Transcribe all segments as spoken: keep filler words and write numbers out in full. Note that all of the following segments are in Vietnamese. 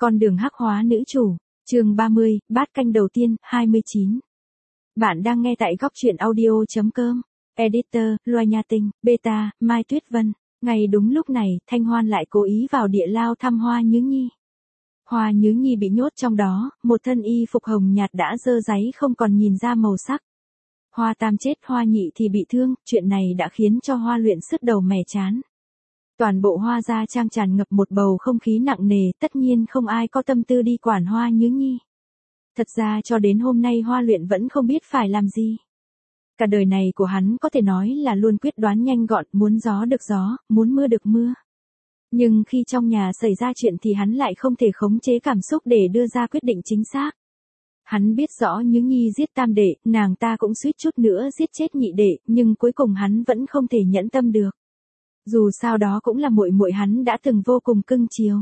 Con đường hắc hóa nữ chủ, chương ba mươi, bát canh đầu tiên, hai mươi chín. Bạn đang nghe tại góc truyện audio.com. Editor, Loa Nha Tinh, Beta, Mai Tuyết Vân. Ngay đúng lúc này, Thanh Hoan lại cố ý vào địa lao thăm Hoa Nhứ Nhi. Hoa Nhứ Nhi bị nhốt trong đó, một thân y phục hồng nhạt đã dơ dáy không còn nhìn ra màu sắc. Hoa Tam chết, Hoa Nhị thì bị thương, chuyện này đã khiến cho Hoa Luyện sứt đầu mẻ chán. Toàn bộ Hoa gia trang tràn ngập một bầu không khí nặng nề, tất nhiên không ai có tâm tư đi quản Hoa Nhứ Nhi. Thật ra cho đến hôm nay Hoa Luyện vẫn không biết phải làm gì. Cả đời này của hắn có thể nói là luôn quyết đoán nhanh gọn, muốn gió được gió, muốn mưa được mưa. Nhưng khi trong nhà xảy ra chuyện thì hắn lại không thể khống chế cảm xúc để đưa ra quyết định chính xác. Hắn biết rõ Nhứ Nhi giết tam đệ, nàng ta cũng suýt chút nữa giết chết nhị đệ, nhưng cuối cùng hắn vẫn không thể nhẫn tâm được. Dù sao đó cũng là muội muội hắn đã từng vô cùng cưng chiều.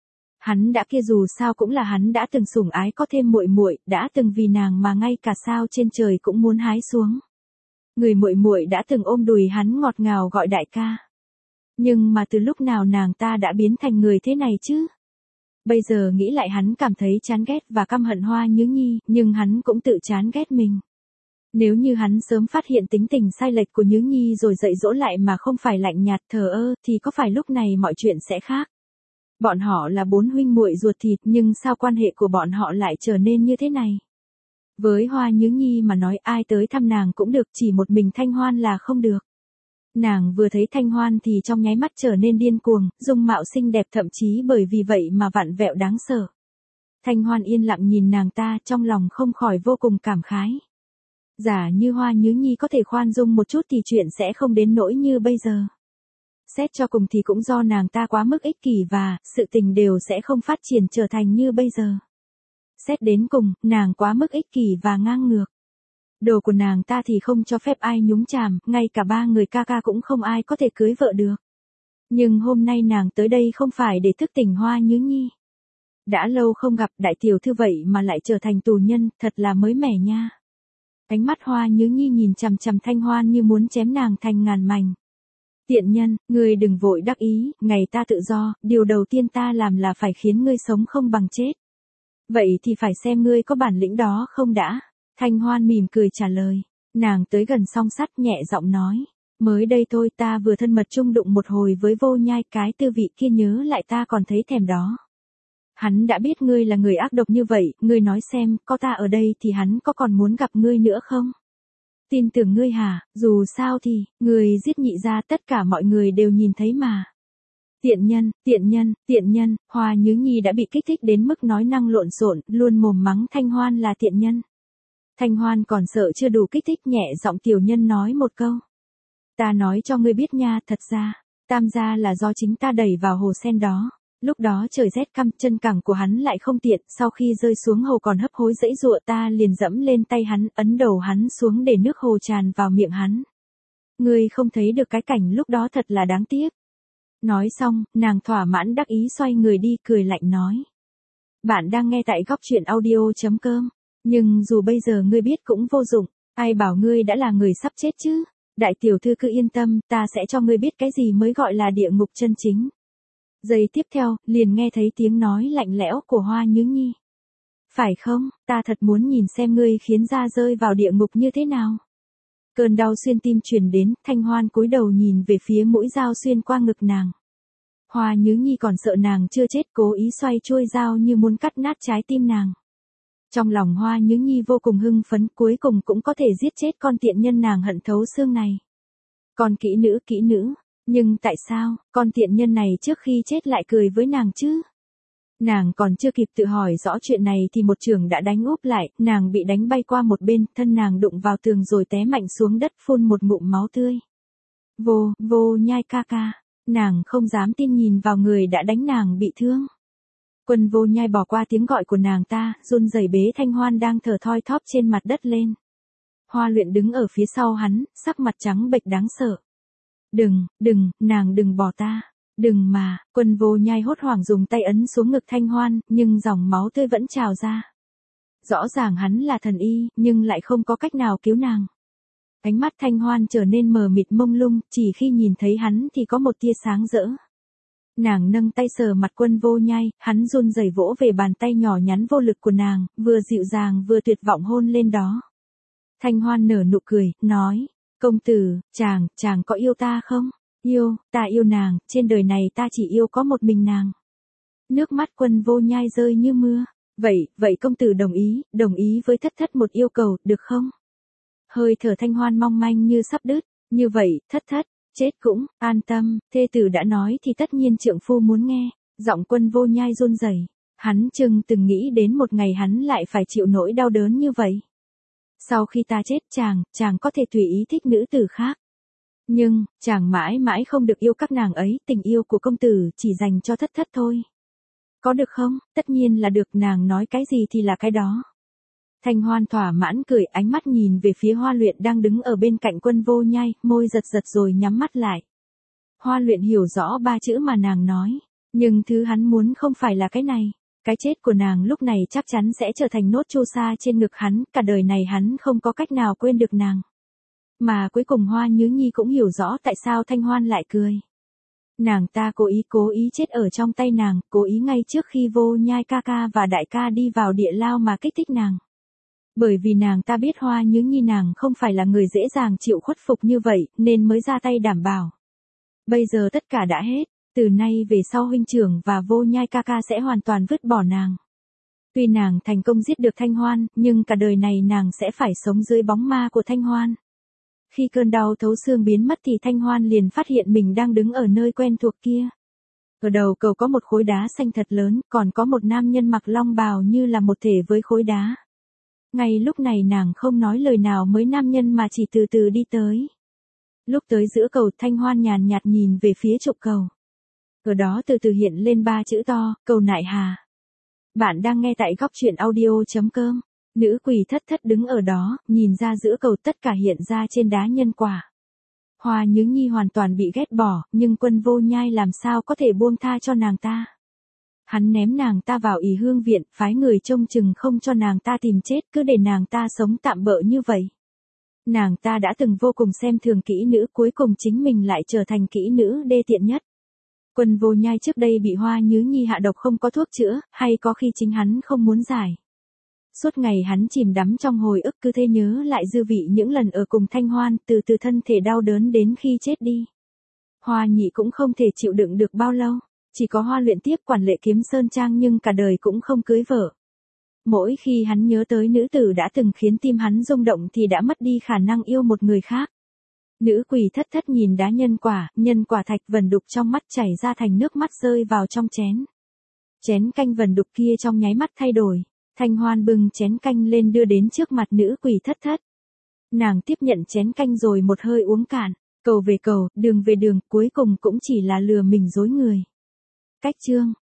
Hắn đã kia dù sao cũng là hắn đã từng sủng ái có thêm muội muội, đã từng vì nàng mà ngay cả sao trên trời cũng muốn hái xuống. Người muội muội đã từng ôm đùi hắn ngọt ngào gọi đại ca. Nhưng mà từ lúc nào nàng ta đã biến thành người thế này chứ? Bây giờ nghĩ lại hắn cảm thấy chán ghét và căm hận Hoa Nhứ Nhi, nhưng hắn cũng tự chán ghét mình. Nếu như hắn sớm phát hiện tính tình sai lệch của Nhứ Nhi rồi dạy dỗ lại mà không phải lạnh nhạt thờ ơ, thì có phải lúc này mọi chuyện sẽ khác? Bọn họ là bốn huynh muội ruột thịt, nhưng sao quan hệ của bọn họ lại trở nên như thế này? Với Hoa Nhứ Nhi mà nói ai tới thăm nàng cũng được, chỉ một mình Thanh Hoan là không được. Nàng vừa thấy Thanh Hoan thì trong nháy mắt trở nên điên cuồng, dung mạo xinh đẹp thậm chí bởi vì vậy mà vặn vẹo đáng sợ. Thanh Hoan yên lặng nhìn nàng ta, trong lòng không khỏi vô cùng cảm khái. Giả như Hoa Nhứ Nhi có thể khoan dung một chút thì chuyện sẽ không đến nỗi như bây giờ. Xét cho cùng thì cũng do nàng ta quá mức ích kỷ và sự tình đều sẽ không phát triển trở thành như bây giờ. Xét đến cùng, nàng quá mức ích kỷ và ngang ngược. Đồ của nàng ta thì không cho phép ai nhúng chàm, ngay cả ba người ca ca cũng không ai có thể cưới vợ được. Nhưng hôm nay nàng tới đây không phải để thức tỉnh Hoa Nhứ Nhi. Đã lâu không gặp đại tiểu thư vậy mà lại trở thành tù nhân, thật là mới mẻ nha. Ánh mắt Hoa Nhứ Nhi nhìn chằm chằm Thanh Hoan như muốn chém nàng thành ngàn mảnh. Tiện nhân, ngươi đừng vội đắc ý, ngày ta tự do, điều đầu tiên ta làm là phải khiến ngươi sống không bằng chết. Vậy thì phải xem ngươi có bản lĩnh đó không đã. Thanh Hoan mỉm cười trả lời. Nàng tới gần song sắt nhẹ giọng nói. Mới đây thôi ta vừa thân mật chung đụng một hồi với Vô Nhai, cái tư vị kia nhớ lại ta còn thấy thèm đó. Hắn đã biết ngươi là người ác độc như vậy, ngươi nói xem, có ta ở đây thì hắn có còn muốn gặp ngươi nữa không? Tin tưởng ngươi hả, dù sao thì, ngươi giết nhị gia tất cả mọi người đều nhìn thấy mà. Tiện nhân, tiện nhân, tiện nhân, Hoa Nhứ Nhi đã bị kích thích đến mức nói năng lộn xộn, luôn mồm mắng Thanh Hoan là tiện nhân. Thanh Hoan còn sợ chưa đủ kích thích, nhẹ giọng tiểu nhân nói một câu. Ta nói cho ngươi biết nha, thật ra, tam gia là do chính ta đẩy vào hồ sen đó. Lúc đó trời rét căm, chân cẳng của hắn lại không tiện, sau khi rơi xuống hồ còn hấp hối dãy dụa, ta liền dẫm lên tay hắn, ấn đầu hắn xuống để nước hồ tràn vào miệng hắn. Ngươi không thấy được cái cảnh lúc đó thật là đáng tiếc. Nói xong, nàng thỏa mãn đắc ý xoay người đi, cười lạnh nói. Bạn đang nghe tại góc truyện audio.com. Nhưng dù bây giờ ngươi biết cũng vô dụng, ai bảo ngươi đã là người sắp chết chứ. Đại tiểu thư cứ yên tâm, ta sẽ cho ngươi biết cái gì mới gọi là địa ngục chân chính. Giây tiếp theo, liền nghe thấy tiếng nói lạnh lẽo của Hoa Nhứ Nhi. Phải không, ta thật muốn nhìn xem ngươi khiến da rơi vào địa ngục như thế nào. Cơn đau xuyên tim truyền đến, Thanh Hoan cúi đầu nhìn về phía mũi dao xuyên qua ngực nàng. Hoa Nhứ Nhi còn sợ nàng chưa chết, cố ý xoay chuôi dao như muốn cắt nát trái tim nàng. Trong lòng Hoa Nhứ Nhi vô cùng hưng phấn, cuối cùng cũng có thể giết chết con tiện nhân nàng hận thấu xương này. Con kỹ nữ, kỹ nữ. Nhưng tại sao, con tiện nhân này trước khi chết lại cười với nàng chứ? Nàng còn chưa kịp tự hỏi rõ chuyện này thì một chưởng đã đánh úp lại, nàng bị đánh bay qua một bên, thân nàng đụng vào tường rồi té mạnh xuống đất phun một ngụm máu tươi. Vô, Vô Nhai ca ca, nàng không dám tin nhìn vào người đã đánh nàng bị thương. Quân Vô Nhai bỏ qua tiếng gọi của nàng ta, run rẩy bế Thanh Hoan đang thở thoi thóp trên mặt đất lên. Hoa Luyện đứng ở phía sau hắn, sắc mặt trắng bệch đáng sợ. Đừng, đừng, nàng đừng bỏ ta, đừng mà, Quân Vô Nhai hốt hoảng dùng tay ấn xuống ngực Thanh Hoan, nhưng dòng máu tươi vẫn trào ra. Rõ ràng hắn là thần y, nhưng lại không có cách nào cứu nàng. Ánh mắt Thanh Hoan trở nên mờ mịt mông lung, chỉ khi nhìn thấy hắn thì có một tia sáng rỡ. Nàng nâng tay sờ mặt Quân Vô Nhai, hắn run rẩy vỗ về bàn tay nhỏ nhắn vô lực của nàng, vừa dịu dàng vừa tuyệt vọng hôn lên đó. Thanh Hoan nở nụ cười, nói, công tử, chàng, chàng có yêu ta không? Yêu, ta yêu nàng, trên đời này ta chỉ yêu có một mình nàng. Nước mắt Quân Vô Nhai rơi như mưa. Vậy, vậy công tử đồng ý, đồng ý với thất thất một yêu cầu, được không? Hơi thở Thanh Hoan mong manh như sắp đứt, như vậy, thất thất, chết cũng, an tâm, thê tử đã nói thì tất nhiên trượng phu muốn nghe, giọng Quân Vô Nhai run rẩy. Hắn chừng từng nghĩ đến một ngày hắn lại phải chịu nỗi đau đớn như vậy. Sau khi ta chết chàng, chàng có thể tùy ý thích nữ tử khác. Nhưng, chàng mãi mãi không được yêu các nàng ấy, tình yêu của công tử chỉ dành cho thất thất thôi. Có được không? Tất nhiên là được, nàng nói cái gì thì là cái đó. Thanh Hoan thỏa mãn cười, ánh mắt nhìn về phía Hoa Luyện đang đứng ở bên cạnh Quân Vô Nhai, môi giật giật rồi nhắm mắt lại. Hoa Luyện hiểu rõ ba chữ mà nàng nói, nhưng thứ hắn muốn không phải là cái này. Cái chết của nàng lúc này chắc chắn sẽ trở thành nốt chu sa trên ngực hắn, cả đời này hắn không có cách nào quên được nàng. Mà cuối cùng Hoa Nhứ Nhi cũng hiểu rõ tại sao Thanh Hoan lại cười. Nàng ta cố ý cố ý chết ở trong tay nàng, cố ý ngay trước khi Vô Nhai ca ca và đại ca đi vào địa lao mà kích thích nàng. Bởi vì nàng ta biết Hoa Nhứ Nhi nàng không phải là người dễ dàng chịu khuất phục như vậy, nên mới ra tay đảm bảo. Bây giờ tất cả đã hết, từ nay về sau huynh trưởng và Vô Nhai ca ca sẽ hoàn toàn vứt bỏ nàng. Tuy nàng thành công giết được Thanh Hoan, nhưng cả đời này nàng sẽ phải sống dưới bóng ma của Thanh Hoan. Khi cơn đau thấu xương biến mất thì Thanh Hoan liền phát hiện mình đang đứng ở nơi quen thuộc kia. Ở đầu cầu có một khối đá xanh thật lớn, còn có một nam nhân mặc long bào như là một thể với khối đá. Ngay lúc này nàng không nói lời nào với nam nhân mà chỉ từ từ đi tới. Lúc tới giữa cầu, Thanh Hoan nhàn nhạt nhìn về phía trục cầu. Ở đó từ từ hiện lên ba chữ to, cầu nại hà. Bạn đang nghe tại góc truyện audio chấm com. Nữ quỷ thất thất đứng ở đó, nhìn ra giữa cầu, tất cả hiện ra trên đá nhân quả. Hoa Nhứ Nhi hoàn toàn bị ghét bỏ, nhưng Quân Vô Nhai làm sao có thể buông tha cho nàng ta. Hắn ném nàng ta vào ỷ hương viện, phái người trông chừng không cho nàng ta tìm chết, cứ để nàng ta sống tạm bợ như vậy. Nàng ta đã từng vô cùng xem thường kỹ nữ, cuối cùng chính mình lại trở thành kỹ nữ đê tiện nhất. Quân Vô Nhai trước đây bị Hoa Nhứ Nhi hạ độc không có thuốc chữa, hay có khi chính hắn không muốn giải. Suốt ngày hắn chìm đắm trong hồi ức, cứ thế nhớ lại dư vị những lần ở cùng Thanh Hoan, từ từ thân thể đau đớn đến khi chết đi. Hoa Nhị cũng không thể chịu đựng được bao lâu, chỉ có Hoa Luyện tiếp quản Lệ Kiếm Sơn Trang nhưng cả đời cũng không cưới vợ. Mỗi khi hắn nhớ tới nữ tử đã từng khiến tim hắn rung động thì đã mất đi khả năng yêu một người khác. Nữ quỷ thất thất nhìn đá nhân quả, nhân quả thạch vần đục trong mắt chảy ra thành nước mắt rơi vào trong chén. Chén canh vần đục kia trong nháy mắt thay đổi. Thanh Hoan bưng chén canh lên đưa đến trước mặt nữ quỷ thất thất. Nàng tiếp nhận chén canh rồi một hơi uống cạn, cầu về cầu, đường về đường, cuối cùng cũng chỉ là lừa mình dối người. Cách chương